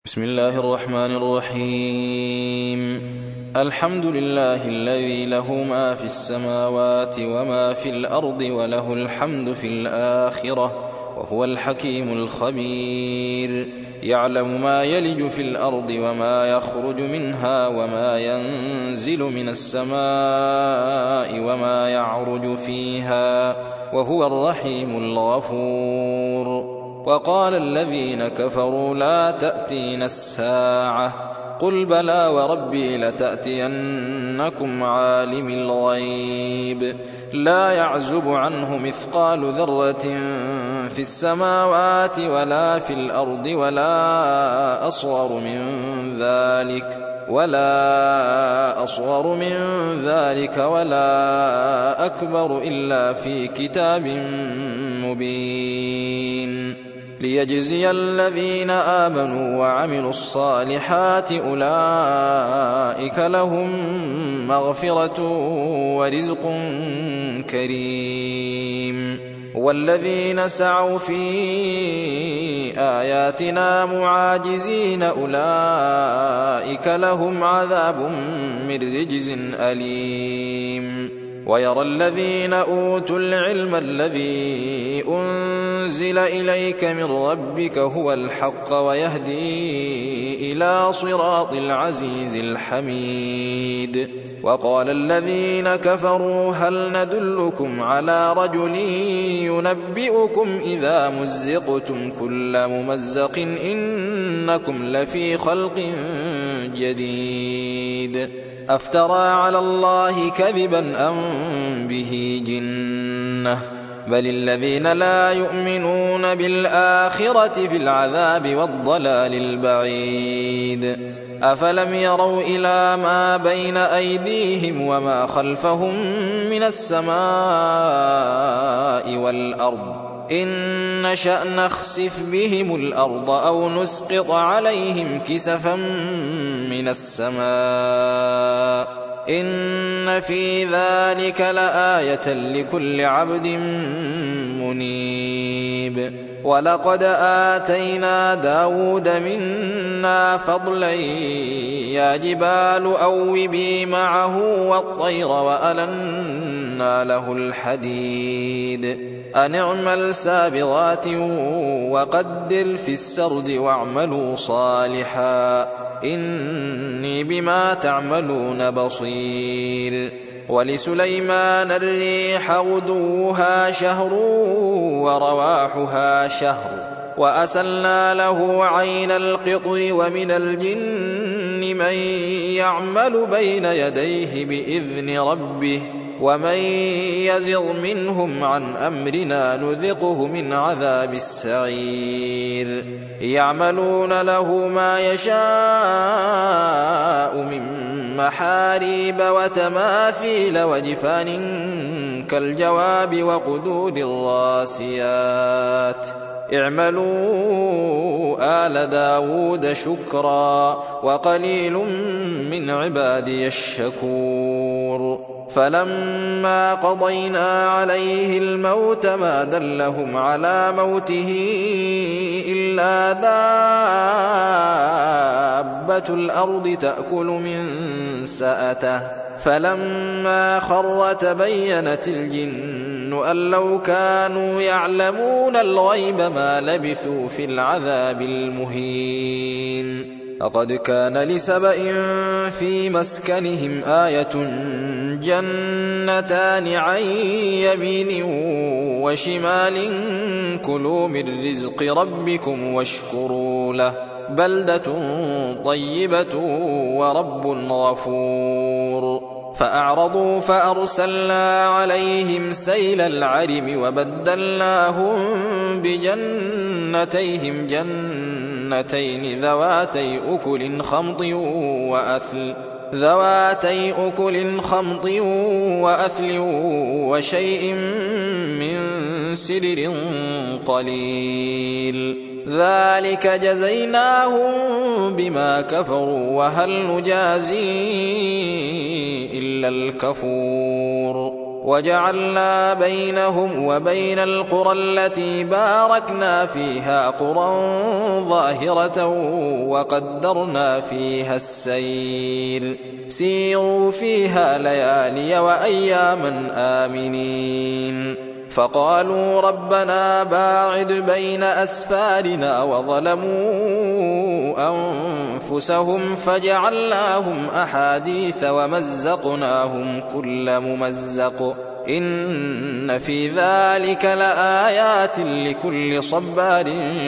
بسم الله الرحمن الرحيم. الحمد لله الذي له ما في السماوات وما في الأرض وله الحمد في الآخرة وهو الحكيم الخبير. يعلم ما يلج في الأرض وما يخرج منها وما ينزل من السماء وما يعرج فيها وهو الرحيم الغفور. وقال الذين كفروا لا تأتينا الساعة قل بلى وربي لتأتينكم عالم الغيب لا يعزب عنه مثقال ذرة في السماوات ولا في الأرض ولا أصغر من ذلك ولا أكبر إلا في كتاب مبين ليجزي الذين آمنوا وعملوا الصالحات أولئك لهم مغفرة ورزق كريم. والذين سعوا في آياتنا معاجزين أولئك لهم عذاب من رجز أليم. ويرى الذين أوتوا العلم الذي أنزل إليك من ربك هو الحق ويهدي إلى صراط العزيز الحميد. وقال الذين كفروا هل ندلكم على رجل ينبئكم إذا مزقتم كل ممزق إنكم لفي خلق جديد أفترى على الله كذبا أم به جنة بل الذين لا يؤمنون بالآخرة في العذاب والضلال البعيد. أفلم يروا إلى ما بين أيديهم وما خلفهم من السماء والأرض إن نشأ نخسف بهم الأرض أو نسقط عليهم كسفا من السماء إن في ذلك لآية لكل عبد منيب. ولقد آتينا داود منا فضلا يا جبال أوبي معه والطير وألنا له الحديد أن اعمل سابغات وقدر في السرد واعملوا صالحا إني بما تعملون بصير. ولسليمان الريح غدوها شهر ورواحها شهر وأسلنا له عين القطر ومن الجن من يعمل بين يديه بإذن ربه ومن يزغ منهم عن أمرنا نذقه من عذاب السعير. يعملون له ما يشاء من محاريب وتماثيل وجفان كالجواب وقدور الراسيات اعملوا آل داود شكرا وقليل من عبادي الشكور. فلما قضينا عليه الموت ما دلهم على موته إلا دابة الأرض تأكل من سأته فلما خر تبينت الجن أن لو كانوا يعلمون الغيب ما لبثوا في العذاب المهين. لقد كان لسبإ في مسكنهم آية جنتان عن يمين وشمال كلوا من رزق ربكم واشكروا له بلدة طيبة ورب غفور. فأعرضوا فأرسلنا عليهم سيل العرم وبدلناهم بجنتيهم جنتين ذواتي أكل خمط وأثل وشيء من سدر قليل ذلك جزيناهم بما كفروا وهل نجازي إلا الكفور. وجعلنا بينهم وبين القرى التي باركنا فيها قرى ظاهرة وقدرنا فيها السير سيروا فيها ليالي وأياما آمنين فقالوا ربنا باعد بين أسفارنا وظلموا أنفسهم فجعلناهم أحاديث ومزقناهم كل ممزق إن في ذلك لآيات لكل صبار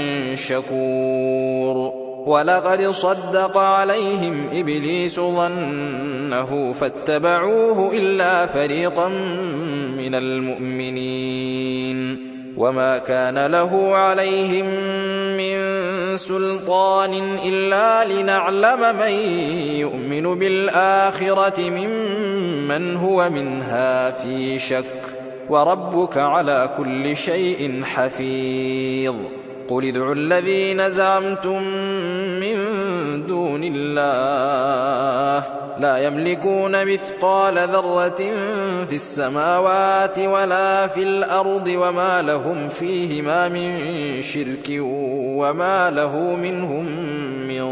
شكور ولقد صدق عليهم إبليس ظنه فاتبعوه إلا فريقا من المؤمنين وما كان له عليهم من سلطان إلا لنعلم من يؤمن بالآخرة ممن هو منها في شك وربك على كل شيء حفيظ قل ادعوا الذين زعمتم من دون الله لا يملكون مثقال ذرة في السماوات ولا في الأرض وما لهم فيهما من شرك وما له منهم من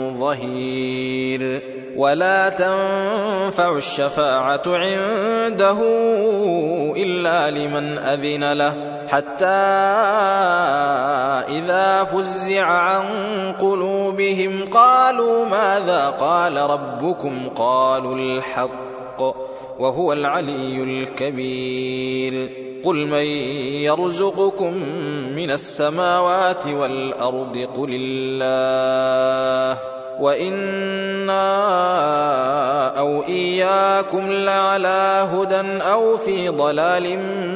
ظهير ولا تنفع الشفاعة عنده إلا لمن أذن له حتى إذا فزع عن قلوبهم قالوا ماذا قال ربكم قالوا الحق وهو العلي الكبير قل من يرزقكم من السماوات والأرض قل الله وإنا أو إياكم لعلى هدى أو في ضلال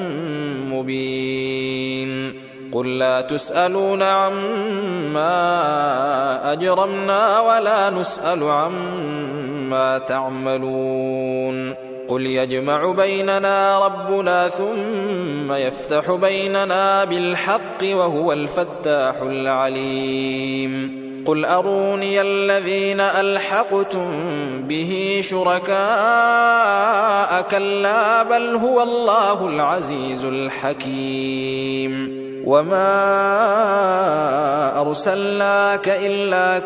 مبين قل لا تسألون عما أجرمنا ولا نسأل عما تعملون قل يجمع بيننا ربنا ثم يفتح بيننا بالحق وهو الفتاح العليم قل أروني الذين ألحقتم به شركاء كلا بل هو الله العزيز الحكيم وما أرسلناك إلا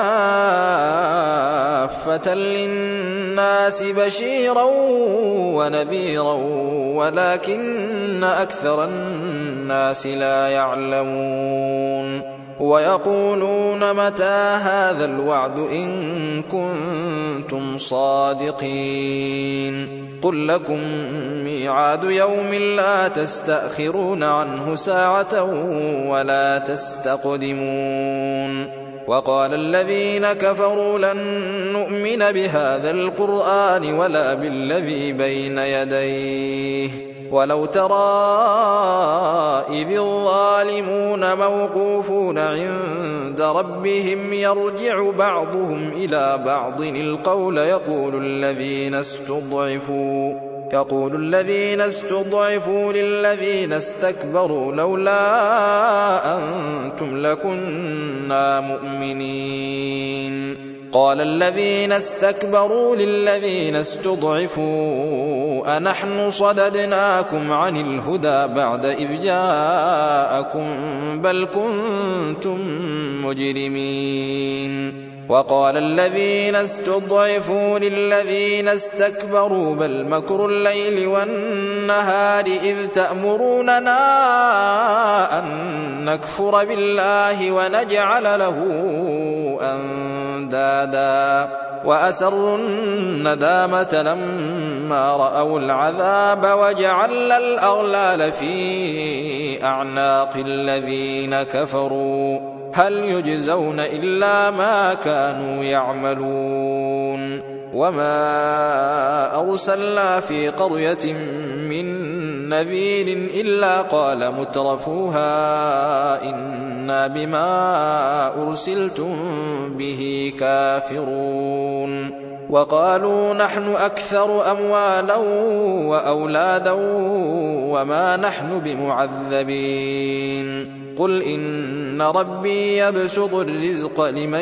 كافة للناس بشيرا ونذيرا ولكن أكثر الناس لا يعلمون ويقولون متى هذا الوعد إن كنتم صادقين قل لكم ميعاد يوم لا تستأخرون عنه ساعة ولا تستقدمون وقال الذين كفروا لن نؤمن بهذا القرآن ولا بالذي بين يديه ولو ترى إذ الظالمون موقوفون عند ربهم يرجع بعضهم إلى بعض القول يقول الذين استضعفوا للذين استكبروا لولا أنتم لكنا مؤمنين قال الذين استكبروا للذين استضعفوا أنحن صددناكم عن الهدى بعد إذ جاءكم بل كنتم مجرمين وقال الذين استضعفوا للذين استكبروا بل مكر الليل والنهار إذ تأمروننا أن نكفر بالله ونجعل له أندادا وأسروا الندامة لما رأوا العذاب وجعلنا الأغلال في أعناق الذين كفروا هل يجزون إلا ما كانوا يعملون وما أرسلنا في قرية من نذير إلا قال مترفوها إنا بما أرسلتم به كافرون وقالوا نحن أكثر أموالا وأولادا وما نحن بمعذبين قل إن ربي يبسط الرزق لمن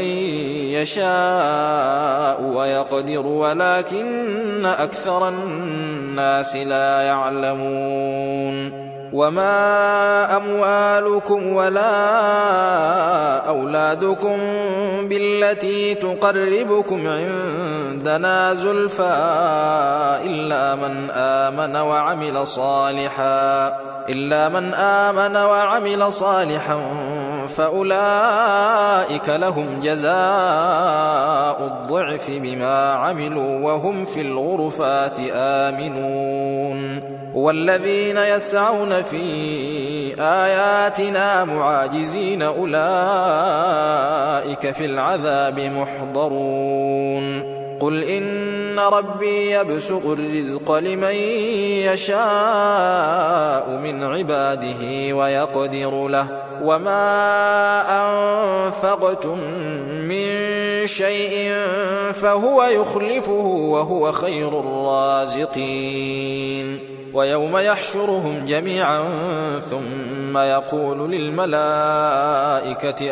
يشاء ويقدر ولكن أكثر الناس لا يعلمون وما أموالكم ولا أولادكم بالتي تقربكم عندنا زلفى إلا من آمن وعمل صالحا فأولئك لهم جزاء الضعف بما عملوا وهم في الغرفات آمنون والذين يسعون في آياتنا معاجزين أولئك في العذاب محضرون قل إن ربي يبسط الرزق لمن يشاء من عباده ويقدر له وما أنفقتم من شيء فهو يخلفه وهو خير الرازقين ويوم يحشرهم جميعا ثم يقول للملائكة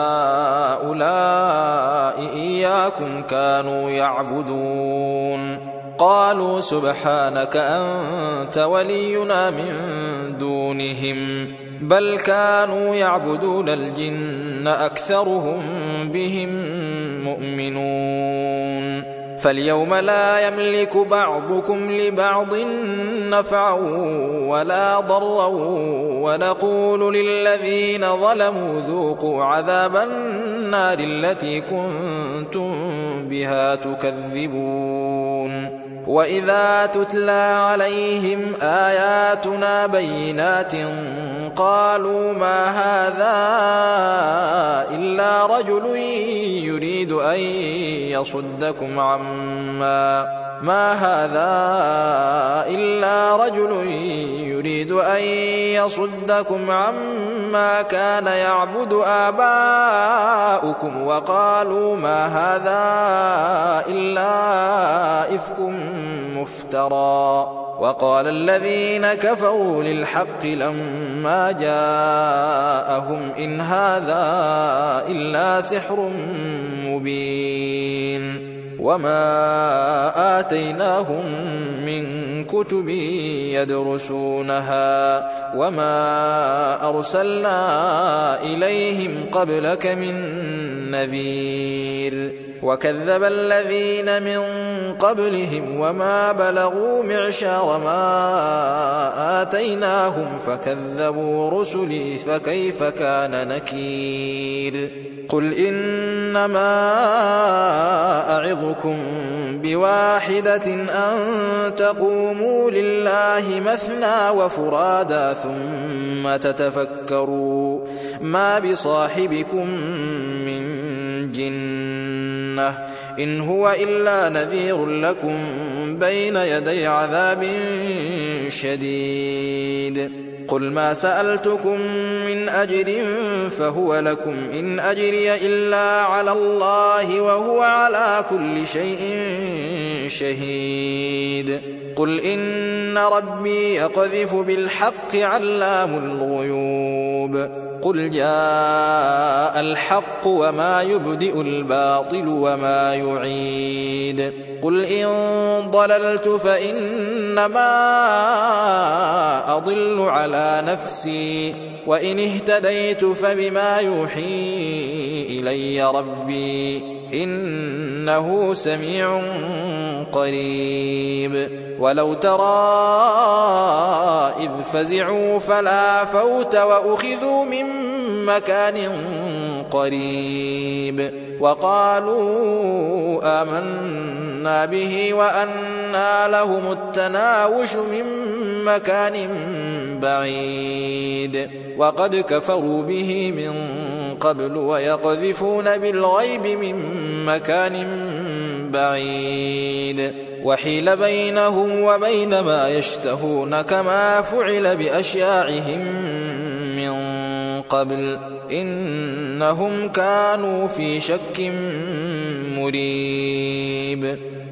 أهؤلاء إياكم كانوا يعبدون قالوا سبحانك أنت ولينا من دونهم بل كانوا يعبدون الجن أكثرهم بهم مؤمنون فاليوم لا يملك بعضكم لبعض نفعا ولا ضرا ونقول للذين ظلموا ذوقوا عذاب النار التي كنتم بها تكذبون وإذا تتلى عليهم آياتنا بينات قالوا ما هذا إلا رجل يريد أن يصدكم عما كان يعبد آباؤكم وقالوا ما هذا إلا إفك مفترى وقال الذين كفروا للحق لما جاءهم إن هذا إلا سحر مبين وما آتيناهم من كتب يدرسونها وما أرسلنا إليهم قبلك من نذير وكذب الذين من قبلهم وما بلغوا معشار ما آتيناهم فكذبوا رسلي فكيف كان نكير قل إنما أعظكم بواحدة أن تقوموا لله مثنى وفرادا ثم تتفكروا ما بصاحبكم من جنة إن هو إلا نذير لكم بين يدي عذاب شديد قل ما سألتكم من أجر فهو لكم إن أجري إلا على الله وهو على كل شيء شهيد قل إن ربي يقذف بالحق علام الغيوب قل جاء الحق وما يبدئ الباطل وما يعيد قل إن ضللت فإنما أضل على نفسي وإن اهتديت فبما يوحي إلي ربي إنه سميع قريب ولو ترى إذ فزعوا فلا فوت وأخذوا من مكان قريب وقالوا آمنا به وأنى لهم التناوش من مكان بعيد وقد كفروا به من قبل ويقذفون بالغيب من مكان بعيد وحيل بينهم وبين ما يشتهون كما فعل بأشياعهم من قبل إنهم كانوا في شك مريب